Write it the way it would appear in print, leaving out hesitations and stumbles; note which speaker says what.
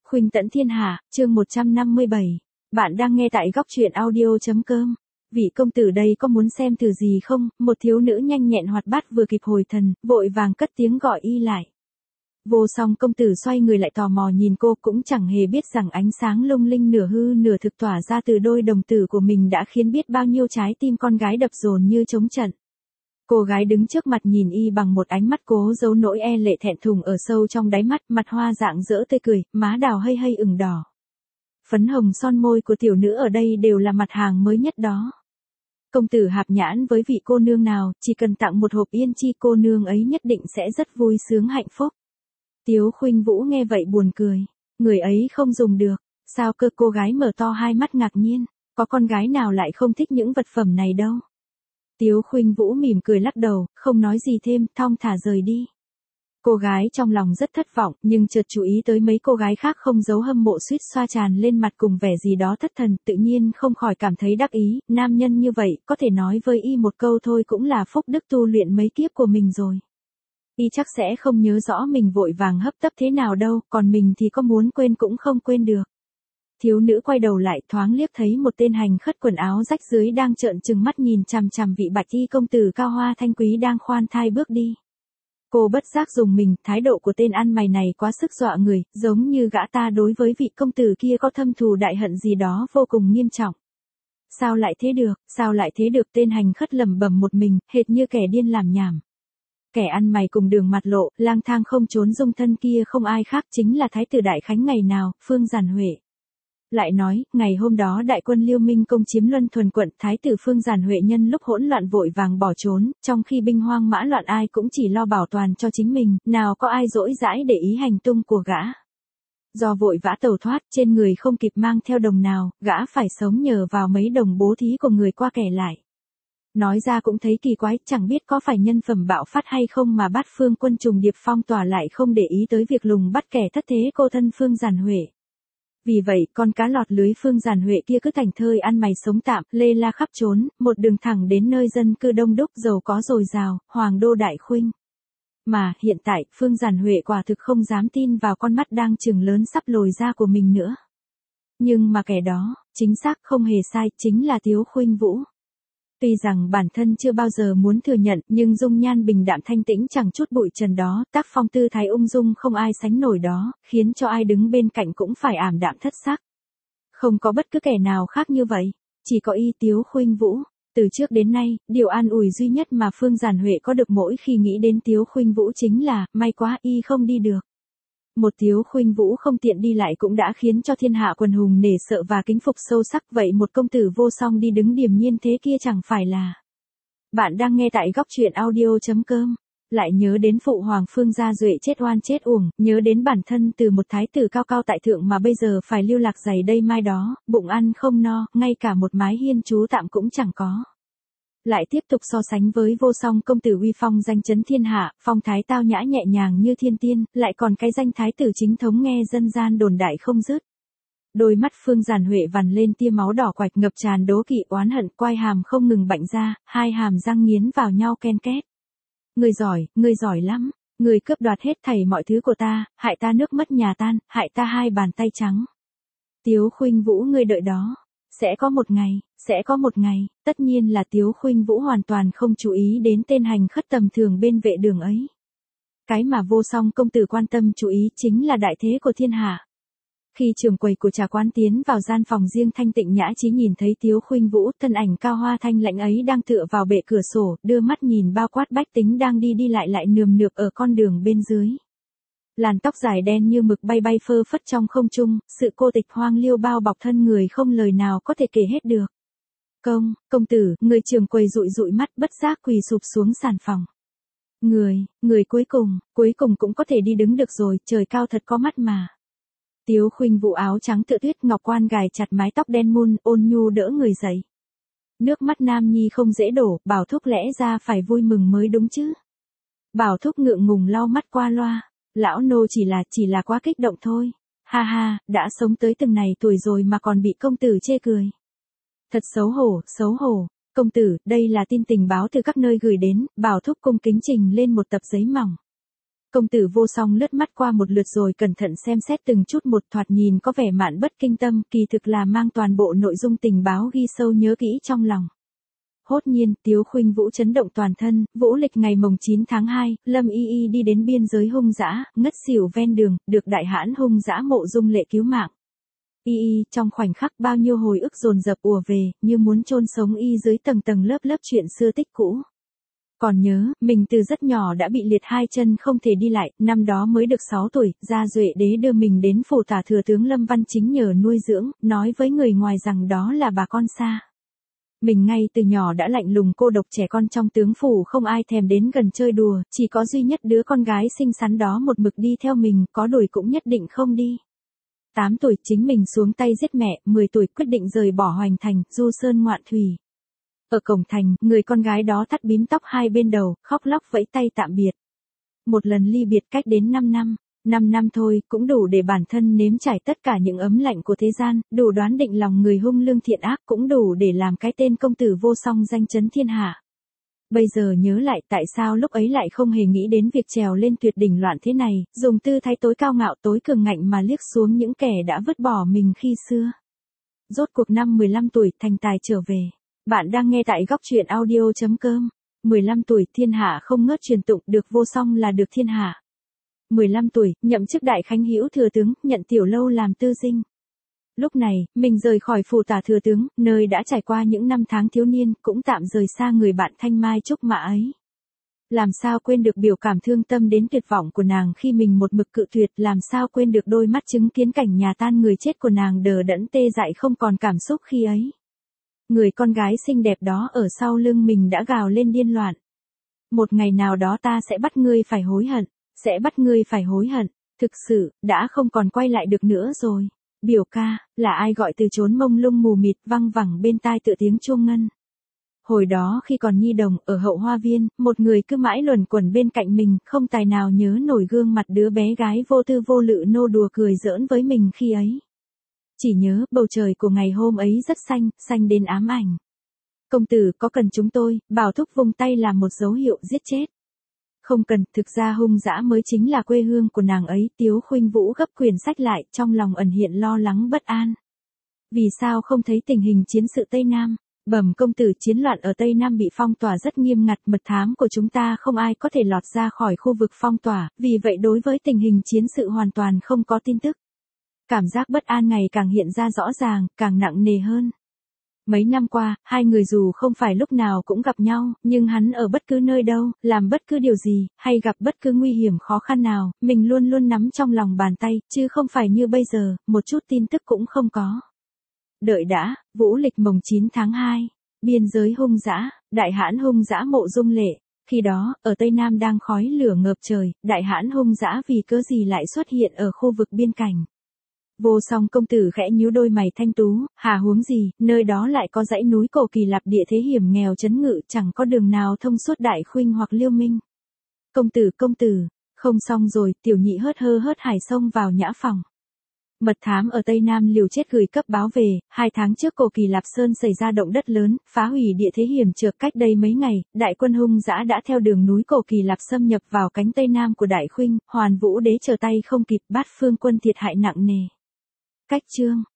Speaker 1: Khuynh tẫn thiên hạ, chương 157. Bạn đang nghe tại góc truyện audio.com. Vị công tử đây có muốn xem từ gì không? Một thiếu nữ nhanh nhẹn hoạt bát vừa kịp hồi thần, vội vàng cất tiếng gọi y lại. Vô song công tử xoay người lại tò mò nhìn cô, cũng chẳng hề biết rằng ánh sáng lung linh nửa hư nửa thực tỏa ra từ đôi đồng tử của mình đã khiến biết bao nhiêu trái tim con gái đập dồn như trống trận. Cô gái đứng trước mặt nhìn y bằng một ánh mắt cố giấu nỗi e lệ thẹn thùng ở sâu trong đáy mắt, mặt hoa rạng rỡ tươi cười, má đào hây hây ửng đỏ. Phấn hồng son môi của tiểu nữ ở đây đều là mặt hàng mới nhất đó. Công tử hạp nhãn với vị cô nương nào, chỉ cần tặng một hộp yên chi cô nương ấy nhất định sẽ rất vui sướng hạnh phúc. Tiếu Khuynh Vũ nghe vậy buồn cười. Người ấy không dùng được. Sao cơ? Cô gái mở to hai mắt ngạc nhiên. Có con gái nào lại không thích những vật phẩm này đâu. Tiếu Khuynh Vũ mỉm cười lắc đầu, không nói gì thêm, thong thả rời đi. Cô gái trong lòng rất thất vọng, nhưng chợt chú ý tới mấy cô gái khác không giấu hâm mộ suýt xoa tràn lên mặt cùng vẻ gì đó thất thần, tự nhiên không khỏi cảm thấy đắc ý, nam nhân như vậy, có thể nói với y một câu thôi cũng là phúc đức tu luyện mấy kiếp của mình rồi. Y chắc sẽ không nhớ rõ mình vội vàng hấp tấp thế nào đâu, còn mình thì có muốn quên cũng không quên được. Thiếu nữ quay đầu lại thoáng liếc thấy một tên hành khất quần áo rách dưới đang trợn trừng mắt nhìn chằm chằm vị bạch y công tử cao hoa thanh quý đang khoan thai bước đi. Cô bất giác dùng mình, thái độ của tên ăn mày này quá sức dọa người, giống như gã ta đối với vị công tử kia có thâm thù đại hận gì đó vô cùng nghiêm trọng. Sao lại thế được, sao lại thế được, tên hành khất lẩm bẩm một mình, hệt như kẻ điên làm nhảm. Kẻ ăn mày cùng đường mặt lộ, lang thang không trốn dung thân kia không ai khác chính là thái tử Đại Khánh ngày nào, Phương Giản Huệ. Lại nói, ngày hôm đó đại quân Liêu Minh công chiếm Luân Thuần quận, thái tử Phương Giản Huệ nhân lúc hỗn loạn vội vàng bỏ trốn, trong khi binh hoang mã loạn ai cũng chỉ lo bảo toàn cho chính mình, nào có ai dỗi dãi để ý hành tung của gã. Do vội vã tẩu thoát, trên người không kịp mang theo đồng nào, gã phải sống nhờ vào mấy đồng bố thí của người qua kẻ lại. Nói ra cũng thấy kỳ quái, chẳng biết có phải nhân phẩm bạo phát hay không mà Bát Phương quân trùng điệp phong tỏa lại không để ý tới việc lùng bắt kẻ thất thế cô thân Phương Giản Huệ. Vì vậy, con cá lọt lưới Phương Giản Huệ kia cứ thảnh thơi ăn mày sống tạm, lê la khắp trốn, một đường thẳng đến nơi dân cư đông đúc giàu có dồi dào, Hoàng đô Đại Khuynh. Mà, hiện tại, Phương Giản Huệ quả thực không dám tin vào con mắt đang trừng lớn sắp lồi ra của mình nữa. Nhưng mà kẻ đó, chính xác không hề sai, chính là Tiếu Khuynh Vũ. Tuy rằng bản thân chưa bao giờ muốn thừa nhận, nhưng dung nhan bình đạm thanh tĩnh chẳng chút bụi trần đó, tác phong tư thái ung dung không ai sánh nổi đó, khiến cho ai đứng bên cạnh cũng phải ảm đạm thất sắc. Không có bất cứ kẻ nào khác như vậy, chỉ có y Tiếu Khuynh Vũ. Từ trước đến nay, điều an ủi duy nhất mà Phương Giản Huệ có được mỗi khi nghĩ đến Tiếu Khuynh Vũ chính là, may quá y không đi được. Một Tiếu Khuynh Vũ không tiện đi lại cũng đã khiến cho thiên hạ quần hùng nể sợ và kính phục sâu sắc, vậy một công tử vô song đi đứng điềm nhiên thế kia chẳng phải là. Bạn đang nghe tại góc truyện audio.com. Lại nhớ đến phụ hoàng Phương Gia Duệ chết oan chết uổng, nhớ đến bản thân từ một thái tử cao cao tại thượng mà bây giờ phải lưu lạc giày đây mai đó, bụng ăn không no, ngay cả một mái hiên trú tạm cũng chẳng có. Lại tiếp tục so sánh với vô song công tử uy phong danh chấn thiên hạ, phong thái tao nhã nhẹ nhàng như thiên tiên, lại còn cái danh thái tử chính thống nghe dân gian đồn đại không dứt. Đôi mắt Phương Giản Huệ vằn lên tia máu đỏ quạch ngập tràn đố kỵ oán hận, quai hàm không ngừng bạnh ra, hai hàm răng nghiến vào nhau ken két. Ngươi giỏi lắm, ngươi cướp đoạt hết thảy mọi thứ của ta, hại ta nước mất nhà tan, hại ta hai bàn tay trắng. Tiếu Khuynh Vũ, ngươi đợi đó. Sẽ có một ngày, tất nhiên là Tiếu Khuynh Vũ hoàn toàn không chú ý đến tên hành khất tầm thường bên vệ đường ấy. Cái mà vô song công tử quan tâm chú ý chính là đại thế của thiên hạ. Khi trưởng quầy của trà quán tiến vào gian phòng riêng thanh tịnh nhã trí nhìn thấy Tiếu Khuynh Vũ, thân ảnh cao hoa thanh lãnh ấy đang tựa vào bệ cửa sổ, đưa mắt nhìn bao quát bách tính đang đi đi lại nườm nượp ở con đường bên dưới. Làn tóc dài đen như mực bay bay phơ phất trong không trung, sự cô tịch hoang liêu bao bọc thân người không lời nào có thể kể hết được. Công tử, người trưởng quầy dụi dụi mắt bất giác quỳ sụp xuống sàn phòng. Người cuối cùng cũng có thể đi đứng được rồi, trời cao thật có mắt mà. Tiếu Khuynh Vũ áo trắng tựa tuyết ngọc quan gài chặt mái tóc đen mun, ôn nhu đỡ người dậy. Nước mắt nam nhi không dễ đổ, Bảo Thúc lẽ ra phải vui mừng mới đúng chứ. Bảo Thúc ngượng ngùng lau mắt qua loa. Lão nô chỉ là quá kích động thôi. Ha ha, đã sống tới từng này tuổi rồi mà còn bị công tử chê cười. Thật xấu hổ. Công tử, đây là tin tình báo từ các nơi gửi đến, Bảo Thúc cung kính trình lên một tập giấy mỏng. Công tử Vô Song lướt mắt qua một lượt rồi cẩn thận xem xét từng chút một, thoạt nhìn có vẻ mạn bất kinh tâm, kỳ thực là mang toàn bộ nội dung tình báo ghi sâu nhớ kỹ trong lòng. Hốt nhiên, Tiếu Khuynh Vũ chấn động toàn thân, Vũ lịch ngày mồng 9 tháng 2, Lâm Y Y đi đến biên giới hung dã, ngất xỉu ven đường, được đại hãn hung dã Mộ Dung Lệ cứu mạng. Y Y, trong khoảnh khắc bao nhiêu hồi ức dồn dập ùa về, như muốn chôn sống Y dưới tầng tầng lớp lớp chuyện xưa tích cũ. Còn nhớ, mình từ rất nhỏ đã bị liệt hai chân không thể đi lại, năm đó mới được 6 tuổi, Gia Duệ Đế đưa mình đến phủ tả thừa tướng Lâm Văn Chính nhờ nuôi dưỡng, nói với người ngoài rằng đó là bà con xa. Mình ngay từ nhỏ đã lạnh lùng cô độc, trẻ con trong tướng phủ không ai thèm đến gần chơi đùa, chỉ có duy nhất đứa con gái xinh xắn đó một mực đi theo mình, có đuổi cũng nhất định không đi. 8 tuổi chính mình xuống tay giết mẹ, 10 tuổi quyết định rời bỏ Hoành Thành, du sơn ngoạn thủy. Ở cổng thành, người con gái đó thắt bím tóc hai bên đầu, khóc lóc vẫy tay tạm biệt. Một lần ly biệt cách đến 5 năm. 5 năm thôi, cũng đủ để bản thân nếm trải tất cả những ấm lạnh của thế gian, đủ đoán định lòng người hung lương thiện ác, cũng đủ để làm cái tên công tử Vô Song danh chấn thiên hạ. Bây giờ nhớ lại tại sao lúc ấy lại không hề nghĩ đến việc trèo lên tuyệt đỉnh loạn thế này, dùng tư thái tối cao ngạo tối cường ngạnh mà liếc xuống những kẻ đã vứt bỏ mình khi xưa. Rốt cuộc năm 15 tuổi, thành tài trở về. Bạn đang nghe tại góc truyện audio.com. 15 tuổi, thiên hạ không ngớt truyền tụng, được Vô Song là được thiên hạ. 15 tuổi, nhậm chức đại khánh hữu thừa tướng, nhận tiểu lâu làm tư dinh. Lúc này, mình rời khỏi phủ tả thừa tướng, nơi đã trải qua những năm tháng thiếu niên, cũng tạm rời xa người bạn thanh mai trúc mã ấy. Làm sao quên được biểu cảm thương tâm đến tuyệt vọng của nàng khi mình một mực cự tuyệt, làm sao quên được đôi mắt chứng kiến cảnh nhà tan người chết của nàng đờ đẫn tê dại không còn cảm xúc khi ấy. Người con gái xinh đẹp đó ở sau lưng mình đã gào lên điên loạn. Một ngày nào đó ta sẽ bắt ngươi phải hối hận, sẽ bắt ngươi phải hối hận, thực sự, đã không còn quay lại được nữa rồi. Biểu ca, là ai gọi từ chốn mông lung mù mịt văng vẳng bên tai tựa tiếng chuông ngân. Hồi đó khi còn nhi đồng, ở hậu hoa viên, một người cứ mãi luẩn quẩn bên cạnh mình, không tài nào nhớ nổi gương mặt đứa bé gái vô tư vô lự nô đùa cười giỡn với mình khi ấy. Chỉ nhớ bầu trời của ngày hôm ấy rất xanh, xanh đến ám ảnh. Công tử có cần chúng tôi, Bảo Thúc vung tay làm một dấu hiệu giết chết. Không cần, thực ra hung dã mới chính là quê hương của nàng ấy. Tiếu Khuynh Vũ gấp quyển sách lại, trong lòng ẩn hiện lo lắng bất an. Vì sao không thấy tình hình chiến sự Tây Nam? Bẩm công tử, chiến loạn ở Tây Nam bị phong tỏa rất nghiêm ngặt, mật thám của chúng ta không ai có thể lọt ra khỏi khu vực phong tỏa, vì vậy đối với tình hình chiến sự hoàn toàn không có tin tức. Cảm giác bất an ngày càng hiện ra rõ ràng, càng nặng nề hơn. Mấy năm qua, hai người dù không phải lúc nào cũng gặp nhau, nhưng hắn ở bất cứ nơi đâu, làm bất cứ điều gì, hay gặp bất cứ nguy hiểm khó khăn nào, mình luôn luôn nắm trong lòng bàn tay, chứ không phải như bây giờ, một chút tin tức cũng không có. Đợi đã, Vũ lịch mồng 9 tháng 2, biên giới hung dã, đại hãn hung dã Mộ Dung Lệ. Khi đó, ở Tây Nam đang khói lửa ngập trời, đại hãn hung dã vì cớ gì lại xuất hiện ở khu vực biên cảnh. Vô Song công tử khẽ nhíu đôi mày thanh tú, hà huống gì, nơi đó lại có dãy núi cổ kỳ lạp, địa thế hiểm nghèo trấn ngự, chẳng có đường nào thông suốt Đại Khuynh hoặc Liêu Minh. Công tử, không xong rồi, tiểu nhị hớt hải xông vào nhã phòng. Mật thám ở Tây Nam liều chết gửi cấp báo về, 2 tháng trước cổ kỳ Lạp Sơn xảy ra động đất lớn, phá hủy địa thế hiểm trở. Cách đây mấy ngày, đại quân hung dã đã theo đường núi cổ kỳ Lạp xâm nhập vào cánh Tây Nam của Đại Khuynh, Hoàn Vũ đế trở tay không kịp, Bát Phương quân thiệt hại nặng nề. Cách chương